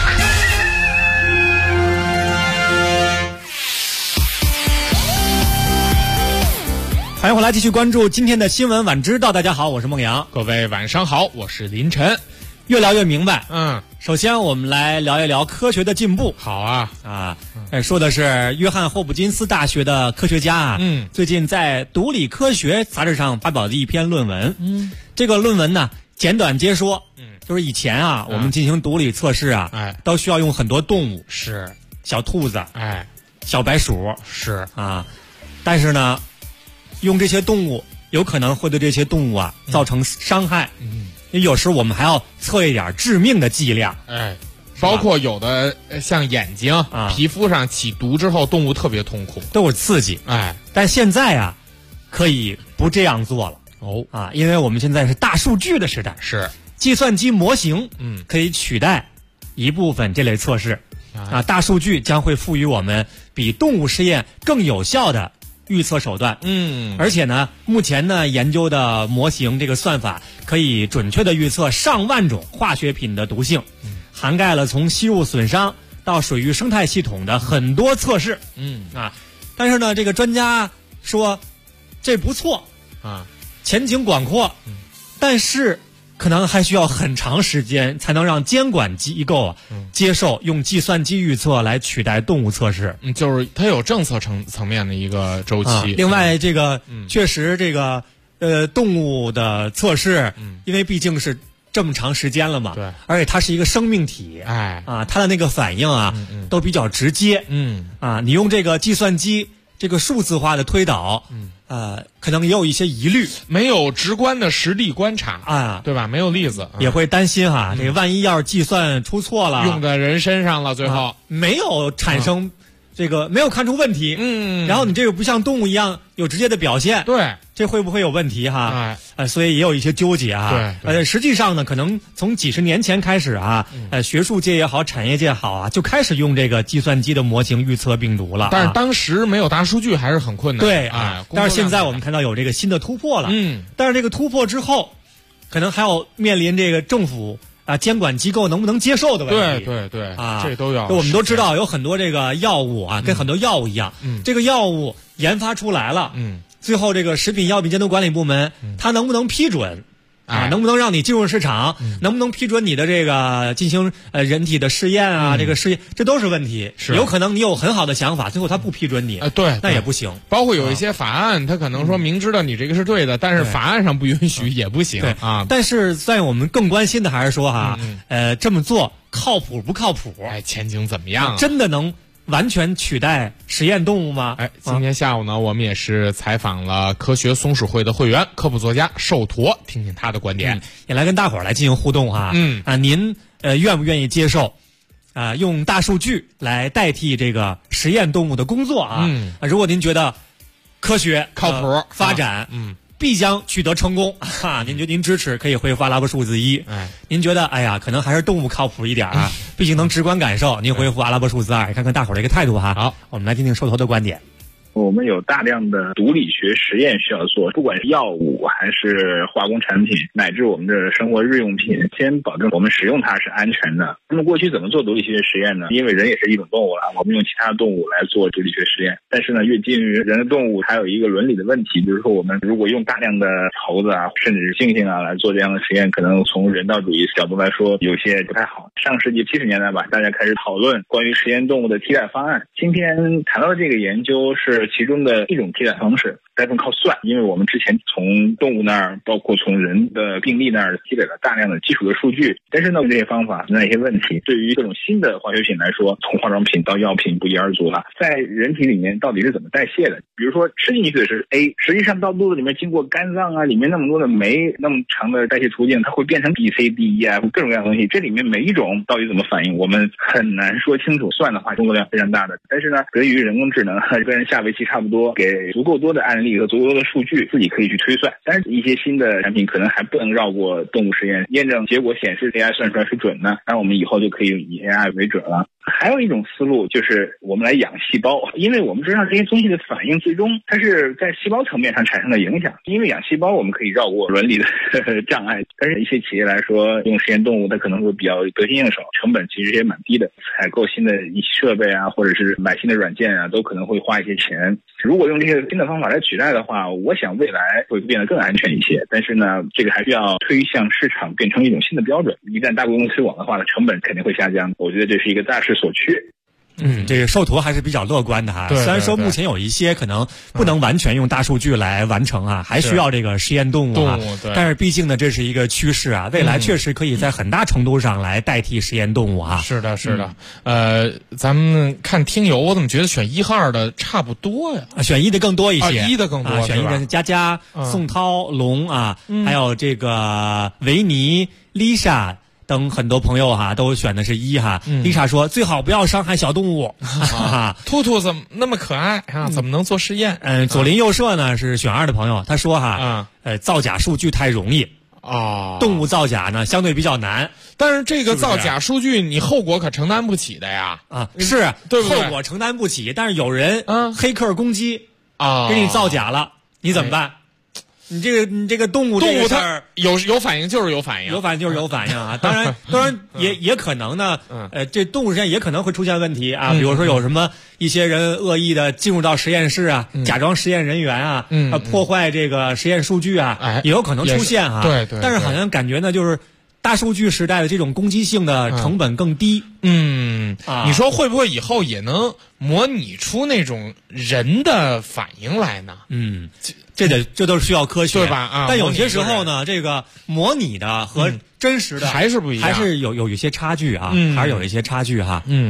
欢迎回来，继续关注今天的新闻晚知道。大家好，我是孟阳。 各位晚上好，我是林晨。 越聊越明白。首先我们来聊一聊科学的进步。 好啊， 说的是约翰霍普金斯大学的科学家最近在《读理科学》杂志上发表的一篇论文。这个论文呢，简短截说，就是以前我们进行读理测试都需要用很多动物， 是小兔子，小白鼠，是但是呢，用这些动物有可能会对这些动物造成伤害。有时我们还要测一点致命的剂量。 包括有的像眼睛、皮肤上起毒之后，动物特别痛苦， 都有刺激。但现在可以不这样做了。因为我们现在是大数据的时代， 是计算机模型可以取代一部分这类测试。大数据将会赋予我们比动物实验更有效的预测手段。而且呢，目前呢研究的模型这个算法可以准确的预测上万种化学品的毒性，涵盖了从吸入损伤到水域生态系统的很多测试。但是呢，这个专家说这不错前景广阔，但是可能还需要很长时间才能让监管机构接受用计算机预测来取代动物测试。 就是它有政策层面的一个周期。 另外，这个确实这个动物的测试，因为毕竟是这么长时间了嘛，对，而且它是一个生命体，它的那个反应都比较直接。你用这个计算机这个数字化的推导，可能也有一些疑虑， 没有直观的实地观察对吧？没有例子， 也会担心这个万一要是计算出错了， 用在人身上了，最后没有产生这个没有看出问题，然后你这个不像动物一样有直接的表现， 对， 这会不会有问题所以也有一些纠结对， 实际上呢，可能从几十年前开始学术界也好，产业界好就开始用这个计算机的模型预测病毒了。 但是当时没有大数据还是很困难。 对但是现在我们看到有这个新的突破了。但是这个突破之后，可能还要面临这个政府监管机构能不能接受的问题。 对这都要。 我们都知道有很多这个药物跟很多药物一样，这个药物研发出来了，最后这个食品药品监督管理部门它能不能批准， 能不能让你进入市场，能不能批准你的这个进行人体的试验啊，这个试验，这都是问题。有可能你有很好的想法，最后他不批准你， 对， 那也不行。 包括有一些法案，他可能说明知道你这个是对的，但是法案上不允许也不行啊。 但是在我们更关心的还是说哈，这么做靠谱不靠谱？ 前景怎么样？ 真的能完全取代实验动物吗？ 今天下午呢，我们也是采访了科学松鼠会的会员、科普作家寿驼，听听他的观点， 也来跟大伙儿来进行互动哈。您愿不愿意接受用大数据来代替这个实验动物的工作啊？如果您觉得科学靠谱发展，必将取得成功您支持可以回复阿拉伯数字1。您觉得可能还是动物靠谱一点啊，毕竟能直观感受，您回复阿拉伯数字2，看看大伙儿的一个态度哈。好，我们来听听寿驼的观点。 我们有大量的毒理学实验需要做，不管是药物还是化工产品，乃至我们的生活日用品，先保证我们使用它是安全的。那么过去怎么做毒理学实验呢？因为人也是一种动物了，我们用其他动物来做毒理学实验。但是呢，越近于人的动物，还有一个伦理的问题，比如说我们如果用大量的猴子甚至是猩猩来做这样的实验，可能从人道主义角度来说有些不太好。上世纪70年代吧，大家开始讨论关于实验动物的替代方案。今天谈到的这个研究是其中的一种替代方式，单纯靠算，因为我们之前从动物那儿，包括从人的病例那儿积累了大量的基础的数据，但是呢，这些方法存在一些问题。对于各种新的化学品来说，从化妆品到药品不一而足了，在人体里面到底是怎么代谢的？比如说吃进去的是 A， 实际上到肚子里面经过肝脏里面那么多的酶，那么长的代谢途径，它会变成 B、C、D、E、F 各种各样的东西，这里面每一种到底怎么反应，我们很难说清楚。算的话工作量非常大的，但是呢，得益于人工智能跟下围棋差不多，给足够多的案例和足够多的数据，自己可以去推算。但是一些新的产品可能还不能绕过动物实验验证，结果显示 AI 算出来是准的，那我们以后就可以以 AI 为准了。还有一种思路就是我们来养细胞，因为我们知道这些东西的反应最终它是在细胞层面上产生的影响，因为养细胞我们可以绕过伦理的障碍。但是一些企业来说，用实验动物它可能会比较得心应手，成本其实也蛮低的，采购新的仪器设备或者是买新的软件都可能会花一些钱。如果用这些新的方法来取代的话，我想未来会变得更安全一些。但是呢，这个还是要推向市场，变成一种新的标准。一旦大规模推广的话，成本肯定会下降。我觉得这是一个大势所趋。 这个寿驼还是比较乐观的哈。虽然说目前有一些可能不能完全用大数据来完成还需要这个实验动物但是毕竟呢，这是一个趋势未来确实可以在很大程度上来代替实验动物是的，是的。咱们看听友，我怎么觉得选1号的差不多呀？ 选1的更多一些 ，1的更多， 选1的佳佳、宋涛、龙还有这个维尼、丽莎。等很多朋友都选的是1丽莎说最好不要伤害小动物。 兔兔怎么那么可爱怎么能做实验？ 左邻右舍呢是选2的朋友，他说造假数据太容易动物造假呢相对比较难， 但是这个造假数据你后果可承担不起的呀是对不对？ 后果承担不起，但是有人黑客攻击给你造假了，你怎么办？你这个动物它有反应就是有反应， 有反应就是有反应当然也可能呢这动物实验也可能会出现问题比如说有什么一些人恶意的进入到实验室假装实验人员破坏这个实验数据也有可能出现对， 但是好像感觉呢就是大数据时代的这种攻击性的成本更低你说会不会以后也能模拟出那种人的反应来呢？ 这都是需要科学对吧但有些时候呢这个模拟的和真实的还是不一样， 还是有一些差距还是有一些差距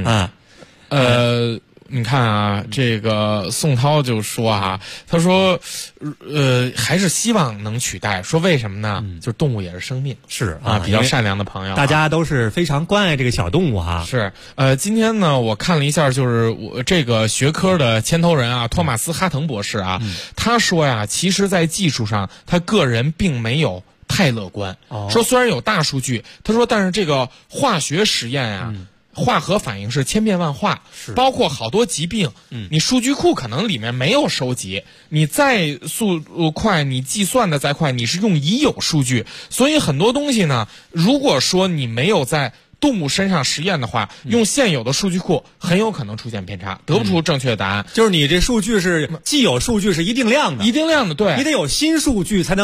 你看这个宋涛就说他说还是希望能取代，说为什么呢？就是动物也是生命， 是比较善良的朋友， 大家都是非常关爱这个小动物是今天呢我看了一下，就是我这个学科的牵头人托马斯哈腾博士他说其实在技术上他个人并没有太乐观说虽然有大数据，他说但是这个化学实验化合反应是千变万化，包括好多疾病你数据库可能里面没有收集，你再速度快，你计算的再快，你是用已有数据，所以很多东西呢如果说你没有在动物身上实验的话用现有的数据库很有可能出现偏差，得不出正确的答案就是你这数据是既有数据是一定量的对， 你得有新数据才能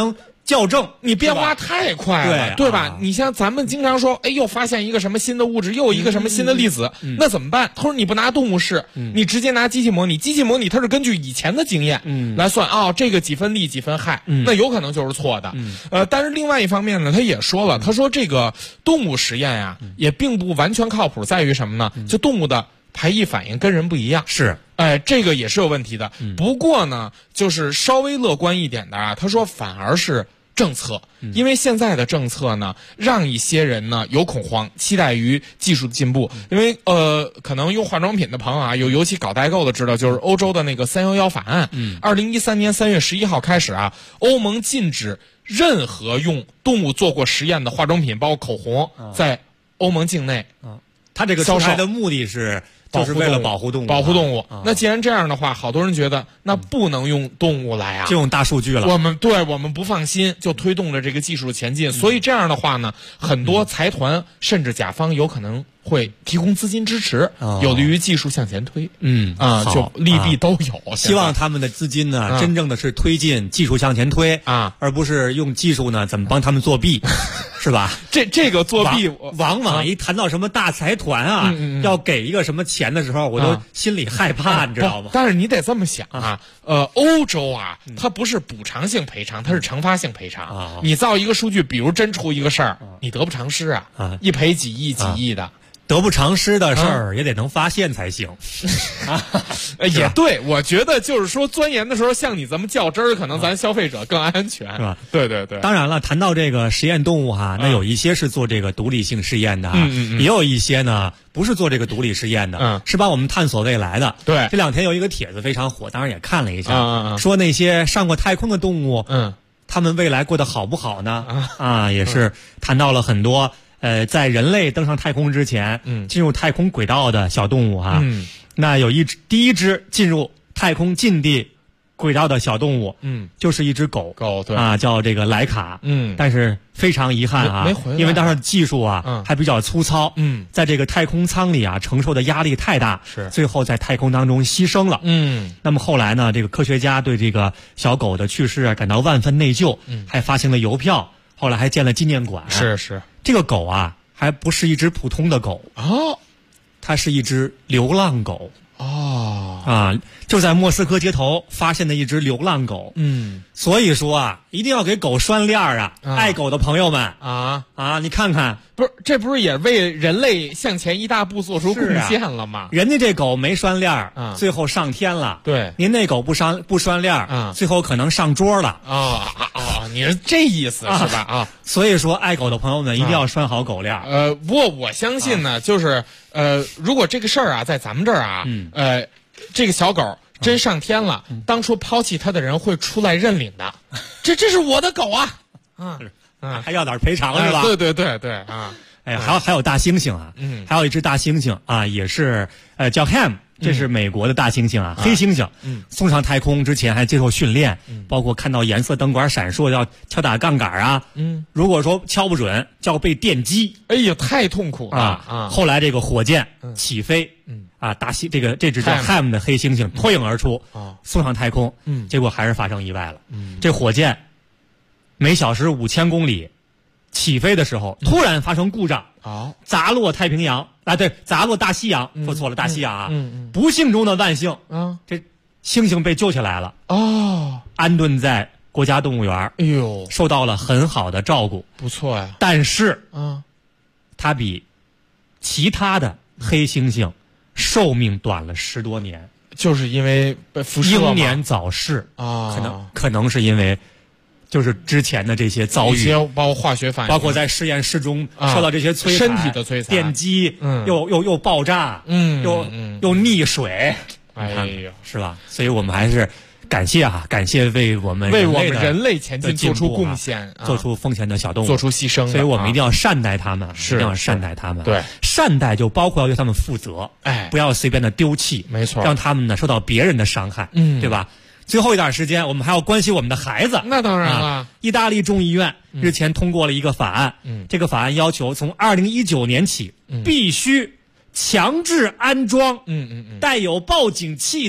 校正， 你变化太快了，对吧？你像咱们经常说，哎，又发现一个什么新的物质，又一个什么新的粒子，那怎么办？他说你不拿动物试，你直接拿机器模拟，机器模拟它是根据以前的经验来算啊，这个几分利几分害，那有可能就是错的。但是另外一方面呢，他也说了，他说这个动物实验呀，也并不完全靠谱，在于什么呢？就动物的排异反应跟人不一样， 是， 这个也是有问题的。不过呢，就是稍微乐观一点的啊，他说反而是政策，因为现在的政策呢，让一些人呢有恐慌，期待于技术的进步。因为可能用化妆品的朋友啊，尤其搞代购的知道，就是欧洲的那个311法案，2013年3月11号开始啊，欧盟禁止任何用动物做过实验的化妆品，包括口红，在欧盟境内它这个出台的目的是就是为了保护动物。 保护动物。那既然这样的话，好多人觉得那不能用动物来啊， 就用大数据了。 我们不放心，就推动着这个技术前进。所以这样的话呢，很多财团甚至甲方有可能会提供资金支持，有利于技术向前推。就利弊都有。 希望他们的资金呢，真正的是推进技术向前推啊，而不是用技术呢怎么帮他们作弊。是吧？ 这个作弊， 往往一谈到什么大财团啊，要给一个什么钱的时候，我都心里害怕，你知道吗？ 但是你得这么想啊，欧洲啊，它不是补偿性赔偿，它是惩罚性赔偿。你造一个数据，比如真出一个事儿，你得不偿失啊，一赔几亿几亿的。 得不偿失的事儿也得能发现才行， 也对，我觉得就是说钻研的时候，像你这么较真儿，可能咱消费者更安全，是吧？ 对对对。 当然了，谈到这个实验动物哈，那有一些是做这个独立性试验的，也有一些呢不是做这个独立实验的，是帮我们探索未来的。 对， 这两天有一个帖子非常火，当然也看了一下，说那些上过太空的动物，他们未来过得好不好呢？也是谈到了很多。在人类登上太空之前，进入太空轨道的小动物哈，那有第一只进入太空近地轨道的小动物，就是一只狗， 对啊，叫这个莱卡，但是非常遗憾啊，因为当时技术啊还比较粗糙，在这个太空舱里啊承受的压力太大， 是最后在太空当中牺牲了，那么后来呢，这个科学家对这个小狗的去世啊感到万分内疚，还发行了邮票，后来还建了纪念馆， 是。 这个狗啊，还不是一只普通的狗它是一只流浪狗就在莫斯科街头发现的一只流浪狗。所以说啊，一定要给狗拴链儿爱狗的朋友们你看看， 这不是也为人类向前一大步做出贡献了吗？ 人家这狗没拴链儿最后上天了。 对， 您那狗不拴链儿最后可能上桌了。 你是这意思是吧？ 所以说，爱狗的朋友们一定要拴好狗链。 不过我相信呢，就是如果这个事儿啊，在咱们这儿这个小狗真上天了，当初抛弃它的人会出来认领的。这是我的狗还要点赔偿是吧？ 对还有大猩猩还有一只大猩猩也是叫 Ham。这是美国的大猩猩黑猩猩，送上太空之前还接受训练，包括看到颜色灯管闪烁要敲打杠杆如果说敲不准就要被电击， 哎呀，太痛苦了后来这个火箭起飞，这只叫 Ham 的黑猩猩脱颖而出，送上太空，结果还是发生意外了。这火箭每小时5000公里。起飞的时候突然发生故障，砸落太平洋砸落大西洋，说错了，大西洋不幸中的万幸这猩猩被救起来了安顿在国家动物园，受到了很好的照顾， 不错呀。 但是它比其他的黑猩猩寿命短了10多年， 就是因为辐射英年早逝可能是因为。就是之前的这些遭遇， 包括化学反应， 包括在实验室中受到这些摧残， 身体的摧残、 电击，又爆炸，又溺水， 哎呀， 是吧？所以我们还是感谢为我们人类前进做出贡献、 做出奉献的小动物， 做出牺牲， 所以我们一定要善待他们，一定要善待他们。 对， 善待就包括要对他们负责，不要随便的丢弃， 没错， 让他们呢受到别人的伤害，对吧？最后一点时间，我们还要关心我们的孩子。 那当然了。 意大利众议院日前通过了一个法案，这个法案要求从2019年起，必须强制安装带有报警器的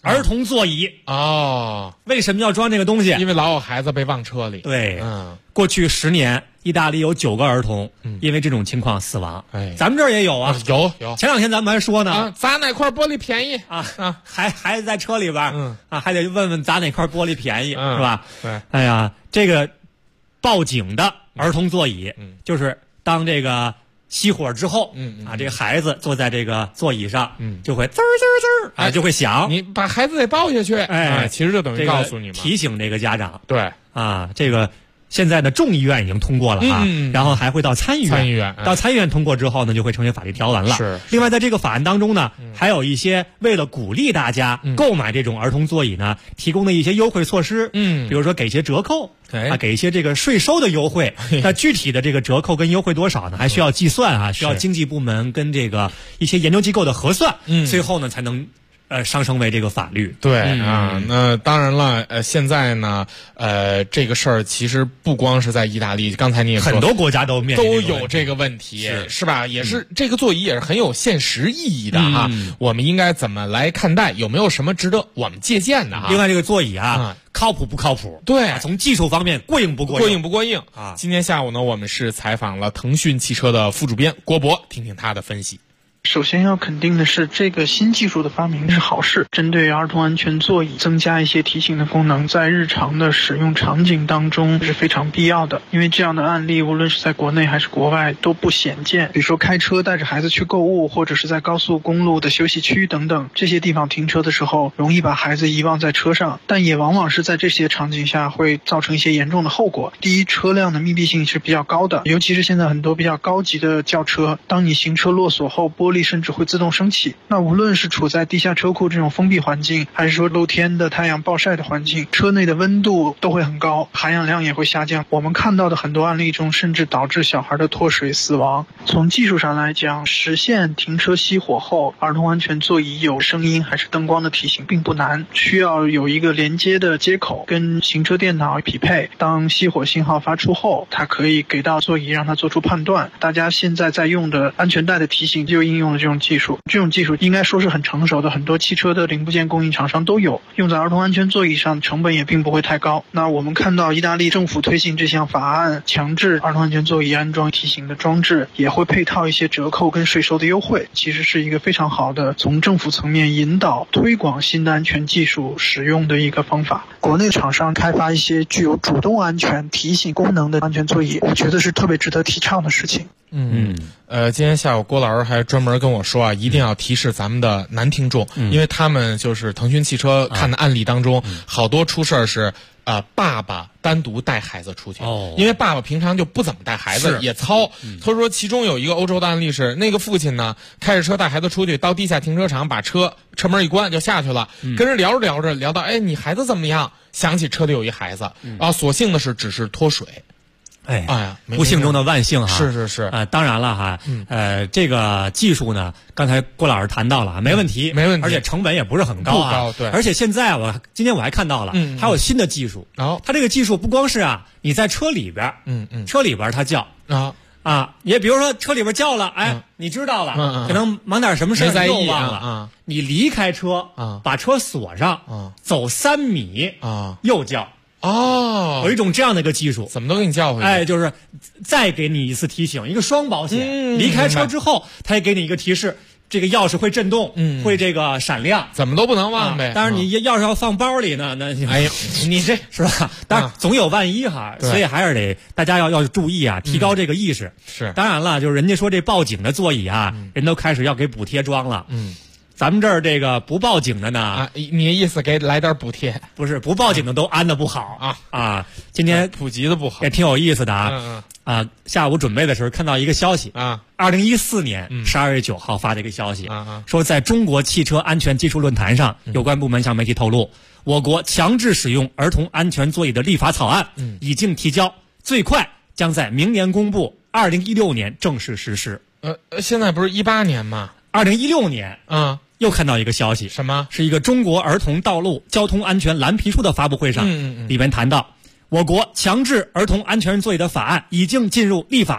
儿童座椅哦。 为什么要装这个东西？ 因为老有孩子被忘车里。 对，过去10年，意大利有9个儿童因为这种情况死亡。咱们这儿也有啊， 有。 前2天咱们还说呢， 砸哪块玻璃便宜孩子在车里边，还得问问砸哪块玻璃便宜，是吧？ 对。 哎呀，这个报警的儿童座椅，就是当这个熄火之后，这个孩子坐在这个座椅上，就会滋儿滋儿，就会响。 你把孩子得抱下去，其实就等于告诉你嘛， 提醒这个家长。 对这个现在的众议院已经通过了然后还会到参议院，到参议院通过之后呢，就会成为法律条文了。 是。 另外，在这个法案当中呢，还有一些为了鼓励大家购买这种儿童座椅呢，提供的一些优惠措施。比如说给一些折扣。给一些这个税收的优惠，那具体的这个折扣跟优惠多少呢？还需要计算需要经济部门跟这个一些研究机构的核算，最后呢才能上升为这个法律。 对那当然了，现在呢，这个事儿其实不光是在意大利，刚才你也说很多国家都有这个问题，是吧？也是这个座椅也是很有现实意义的我们应该怎么来看待？有没有什么值得我们借鉴的另外，这个座椅靠谱不靠谱？ 对， 从技术方面过硬不过硬今天下午呢，我们是采访了腾讯汽车的副主编郭博，听听他的分析。 首先要肯定的是，这个新技术的发明是好事，针对儿童安全座椅增加一些提醒的功能，在日常的使用场景当中是非常必要的。因为这样的案例无论是在国内还是国外都不鲜见，比如说开车带着孩子去购物，或者是在高速公路的休息区等等这些地方停车的时候，容易把孩子遗忘在车上，但也往往是在这些场景下会造成一些严重的后果。第一，车辆的密闭性是比较高的，尤其是现在很多比较高级的轿车，当你行车落锁后，玻璃甚至会自动升起。那无论是处在地下车库这种封闭环境，还是说露天的太阳暴晒的环境，车内的温度都会很高，含氧量也会下降。我们看到的很多案例中，甚至导致小孩的脱水死亡。从技术上来讲，实现停车熄火后儿童安全座椅有声音还是灯光的提醒并不难，需要有一个连接的接口跟行车电脑匹配，当熄火信号发出后，它可以给到座椅让它做出判断。大家现在在用的安全带的提醒就应用了这种技术，这种技术应该说是很成熟的，很多汽车的零部件供应厂商都有，用在儿童安全座椅上成本也并不会太高。那我们看到意大利政府推行这项法案，强制儿童安全座椅安装提醒的装置，也会配套一些折扣跟税收的优惠，其实是一个非常好的从政府层面引导推广新的安全技术使用的一个方法。国内厂商开发一些具有主动安全提醒功能的安全座椅，我觉得是特别值得提倡的事情。 今天下午郭老师还专门跟我说一定要提示咱们的男听众，因为他们就是腾讯汽车看的案例当中，好多出事儿是爸爸单独带孩子出去，因为爸爸平常就不怎么带孩子，也糙。他说其中有一个欧洲的案例是，那个父亲呢开着车带孩子出去，到地下停车场把车门一关就下去了，跟人聊着聊着聊到你孩子怎么样，想起车里有一孩子，然后所幸的是只是脱水。 不幸中的万幸是当然了这个技术呢，刚才郭老师谈到了，没问题，而且成本也不是很高对。 而且现在今天我还看到了，还有新的技术。它这个技术不光是你在车里边，车里边它叫也比如说车里边叫了，你知道了，可能忙点什么事你又忘了，你离开车，把车锁上，走3米，又叫。有一种这样的一个技术， 怎么都给你叫回去。 就是再给你一次提醒，一个双保险。离开车之后，它也给你一个提示，这个钥匙会震动，会这个闪亮， 怎么都不能忘呗。 当然，你钥匙要放包里呢，那你这是吧？当然总有万一所以还是得大家要注意提高这个意识。 是， 当然了，就是人家说这报警的座椅人都开始要给补贴装了。咱们这儿这个不报警的呢， 你的意思给来点补贴？ 不是，不报警的都安的不好今天普及的不好， 也挺有意思的下午准备的时候看到一个消息2014年12月9号发的一个消息说在中国汽车安全技术论坛上，有关部门向媒体透露，我国强制使用儿童安全座椅的立法草案已经提交，最快将在明年公布，2016年正式实施。 现在不是18年吗 ？2016年又看到一个消息， 什么？ 是一个中国儿童道路交通安全蓝皮书的发布会上，里面谈到，我国强制儿童安全座椅的法案已经进入立法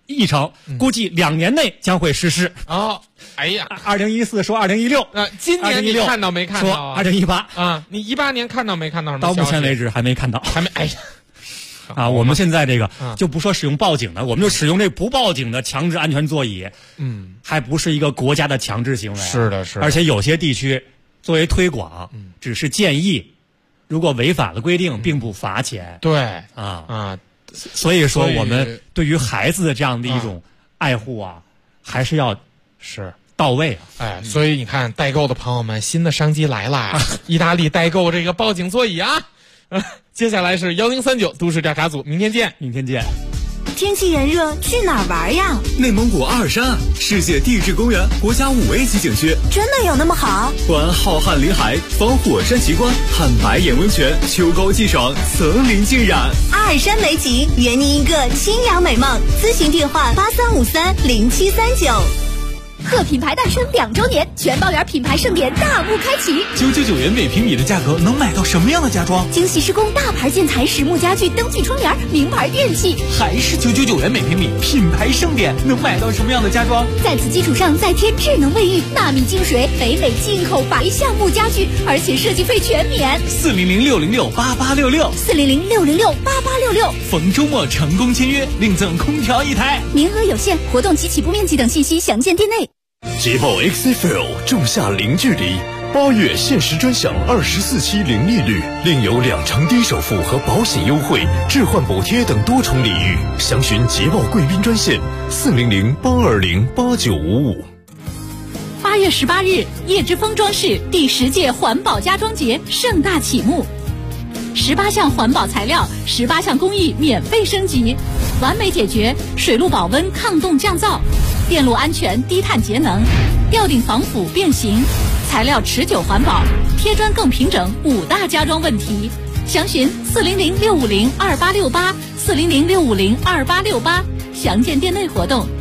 议程，估计2年内将会实施。 哦，哎呀 ，2014说2016， 今年你看到没看到说2018 啊？你18年看到没看到什么消息？ 到目前为止还没看到， 还没。哎呀， 我们现在这个就不说使用报警的，我们就使用这不报警的强制安全座椅，还不是一个国家的强制行为。 是的，是的。 而且有些地区作为推广，只是建议，如果违反了规定，并不罚钱。 对所以说我们对于孩子的这样的一种爱护啊，还是要到位啊。 所以你看，代购的朋友们，新的商机来了，意大利代购这个报警座椅啊。接下来是1039都市调查组，明天见。 天气炎热，去哪儿玩呀？ 内蒙古阿尔山，世界地质公园国家5A级景区， 真的有那么好？ 观浩瀚林海，访火山奇观，看白眼温泉，秋高气爽，层林尽染。 阿尔山美景，圆您一个清凉美梦。咨询电话83530739。 贺品牌诞生2周年，全包园品牌盛典大幕开启。 999元每平米的价格能买到什么样的家装？ 精细施工大牌建材、实木家具、灯具窗帘、名牌电器， 还是999元每平米，品牌盛典能买到什么样的家装？ 在此基础上再添智能卫浴、纳米净水、北美进口白橡木家具，而且设计费全免。 400-606-8866，400-606-8866，逢周末成功签约，另赠空调1台， 名额有限，活动及起步面积等信息详见店内。 捷豹 XFL 仲夏零距离，8月限时专享24期零利率，另有2成低首付和保险优惠、置换补贴等多重礼遇。详询捷豹贵宾专线400-820-8955。 8月18日，叶之峰装饰第10届环保家装节盛大启幕，18项环保材料、18项工艺免费升级，完美解决水路保温、抗冻降噪、电路安全、低碳节能、吊顶防腐变形、材料持久环保、贴砖更平整5大家装问题。详询400-650-2868，400-650-2868，详见店内活动。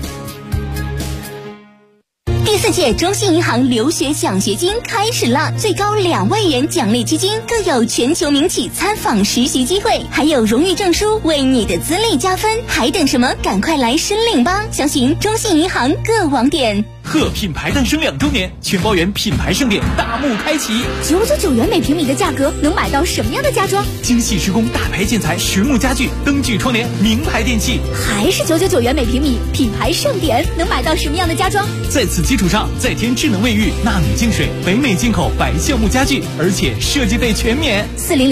第4届中信银行留学奖学金开始了，最高2万元奖励基金，更有全球名企参访实习机会，还有荣誉证书为你的资历加分，还等什么？赶快来申领吧！详询中信银行各网点。 贺品牌诞生2周年，全包园品牌盛典大幕开启。 999元每平米的价格能买到什么样的家装？ 精细施工大牌建材、实木家具、灯具窗帘、名牌电器， 还是999元每平米，品牌盛典能买到什么样的家装？ 在此基础上再添智能卫浴、纳米净水、北美进口白橡木家具，而且设计费全免。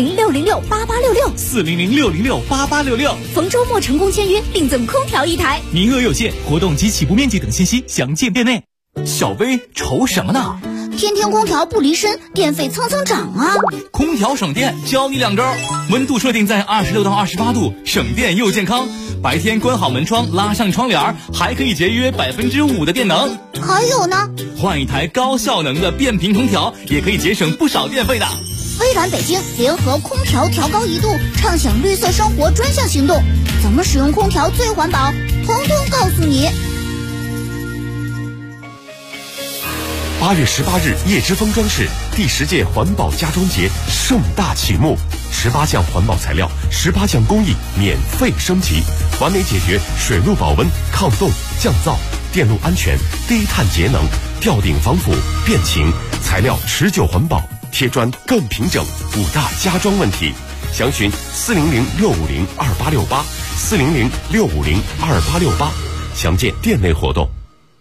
400-606-8866，400-606-8866，逢周末成功签约，另赠空调1台， 名额有限，活动及起步面积等信息详见店内。小薇愁什么呢？ 天天空调不离身，电费蹭蹭涨啊！ 空调省电，教你2招：温度设定在26到28度，省电又健康；白天关好门窗，拉上窗帘，还可以节约5%的电能。 还有呢， 换一台高效能的变频空调，也可以节省不少电费的。 微软北京联合空调调高1度，畅享绿色生活专项行动，怎么使用空调最环保，统统告诉你。 8月18日，叶之峰装饰第10届环保家装节盛大启幕，18项环保材料、18项工艺免费升级，完美解决水路保温、抗冻、降噪、电路安全、低碳节能、吊顶防腐、变形、材料持久环保、贴砖更平整5大家装问题。详询400-650-2868，400-650-2868，详见店内活动。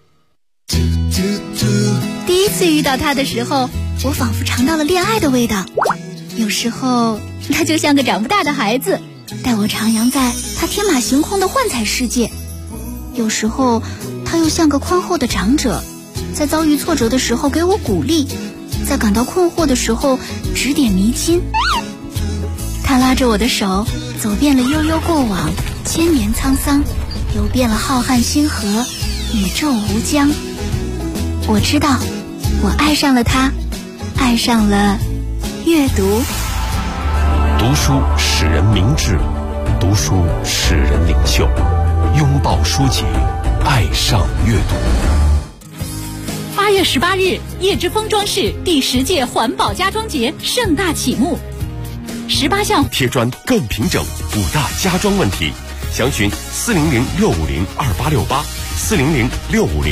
第一次遇到他的时候，我仿佛尝到了恋爱的味道。有时候他就像个长不大的孩子，带我徜徉在他天马行空的幻彩世界；有时候他又像个宽厚的长者，在遭遇挫折的时候给我鼓励，在感到困惑的时候指点迷津。他拉着我的手，走遍了悠悠过往，千年沧桑，游遍了浩瀚星河，宇宙无疆。我知道，我爱上了他，爱上了阅读。 读书使人明智，读书使人领袖，拥抱书籍，爱上阅读。 8月18日，叶之峰装饰第10届环保家装节盛大启幕 18项贴砖更平整，5大家装问题，详询400-650-2868，400-650